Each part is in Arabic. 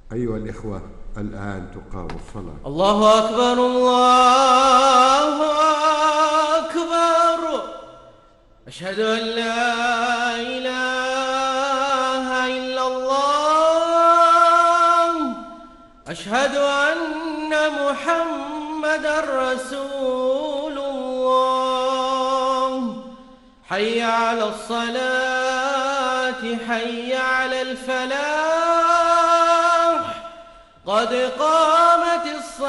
أيها الإخوة، الآن تقام الصلاة. الله أكبر الله أكبر. أشهد أن لا إله إلا الله. أشهد أن محمدًا رسول الله. حي على الصلاة، حي على الفلاح، قد قامت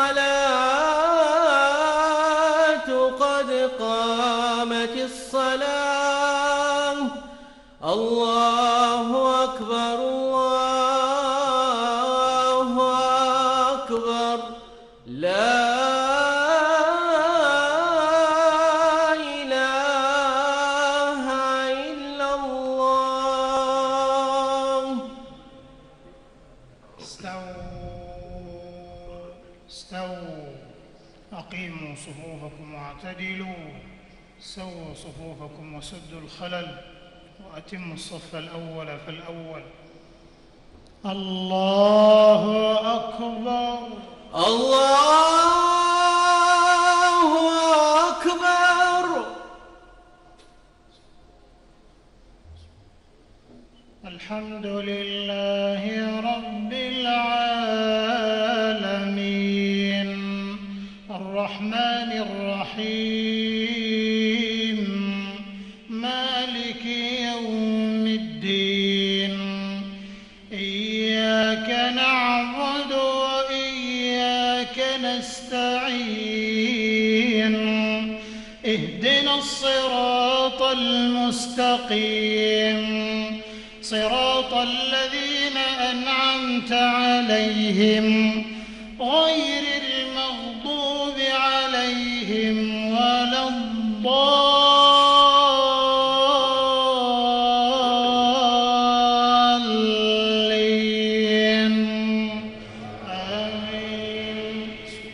الصلاة، قد قامت الصلاة. الله أكبر الله أكبر. لا إله إلا الله. استووا أقيموا صفوفكم واعتدلوا. سووا صفوفكم وسدوا الخلل، وأتموا الصف الأول فالأول. الله أكبر الله أكبر. الحمد لله رب العالمين، الرحمن الرحيم، مالك يوم الدين. إياك نعبد وإياك نستعين. اهدنا الصراط المستقيم، صراط الذين أنعمت عليهم غير المغضوب عليهم ولا الضالين. آمين.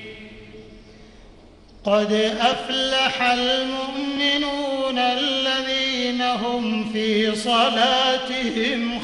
قد أفلح المؤمنون الذين هم في صلاتهم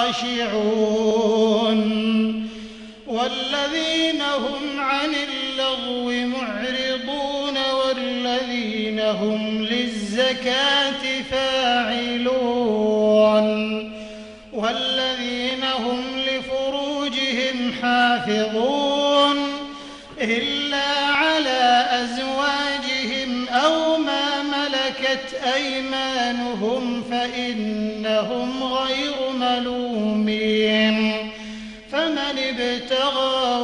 خاشعون، والذين هم عن اللغو معرضون، والذين هم للزكاة فاعلون، والذين هم لفروجهم حافظون إلا على أزواجهم أو ما ملكت أيمانهم فإنهم غير ملومين. فمن ابتغى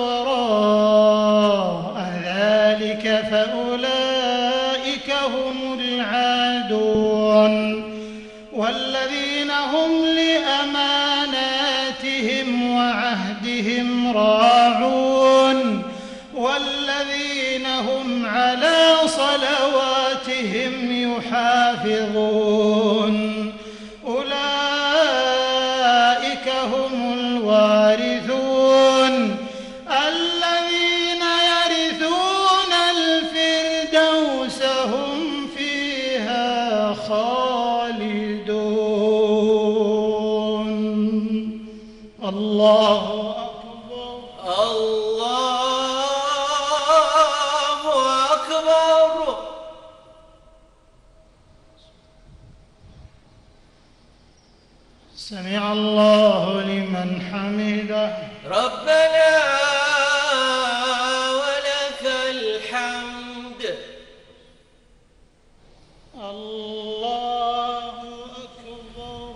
وراء ذلك فأولئك هم العادون، والذين هم لأماناتهم وعهدهم راعون، والذين هم على صلواتهم يحافظون. أولئك هم الوارثون الذين يرثون الفردوس هم فيها خالدون. الله أكبر الله أكبر. سمع الله لمن حمده. ربنا ولك الحمد. الله أكبر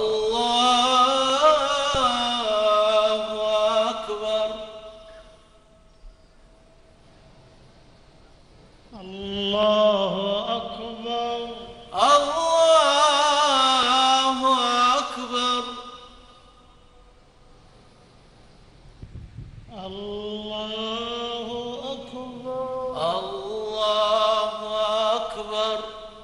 الله أكبر. الله أكبر الله أكبر. الله أكبر الله أكبر.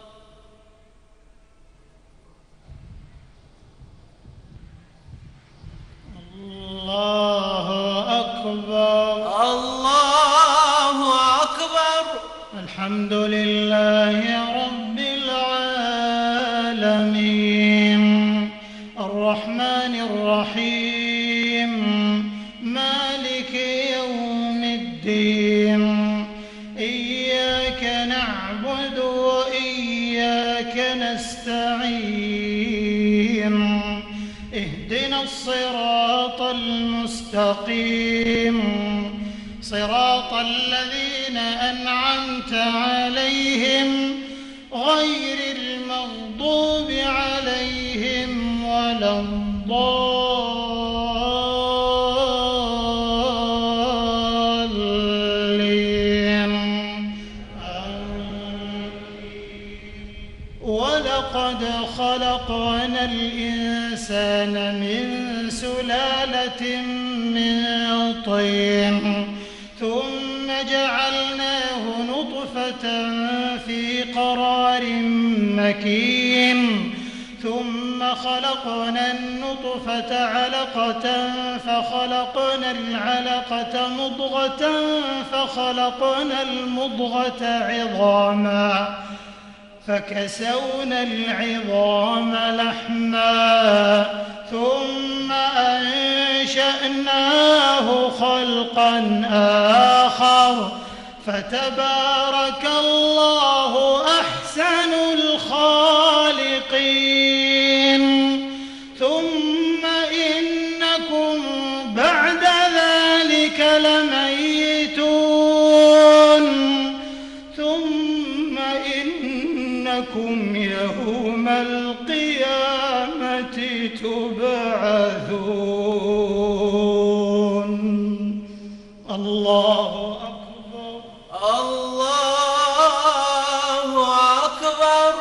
الله أكبر. الله أكبر. الحمد لله رب العالمين، الرحمن الرحيم، مالك الدين إياك نعبد وإياك نستعين اهدنا الصراط المستقيم صراط الذين أنعمت عليهم غير المغضوب عليهم ولا الضالين ولقد خلقنا الإنسان من سلالة من طين ثم جعلناه نطفة في قرار مكين ثم خلقنا النطفة علقة فخلقنا العلقة مضغة فخلقنا المضغة عظاما فكسونا العظام لحما ثم أنشأناه خلقا آخر فتبارك الله أحسن الخالقين ثم إنكم بعد ذلك لميتون ثم إنكم يوم القيامة تبعثون الله أكبر الله أكبر.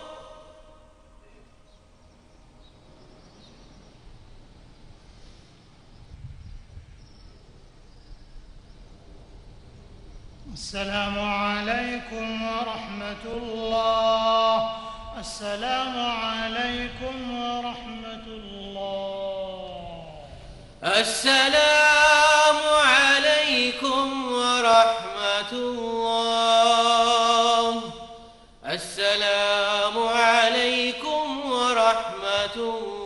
السلام عليكم ورحمة الله. السلام عليكم ورحمة الله. السلام عليكم ورحمة الله. السلام عليكم ورحمة الله.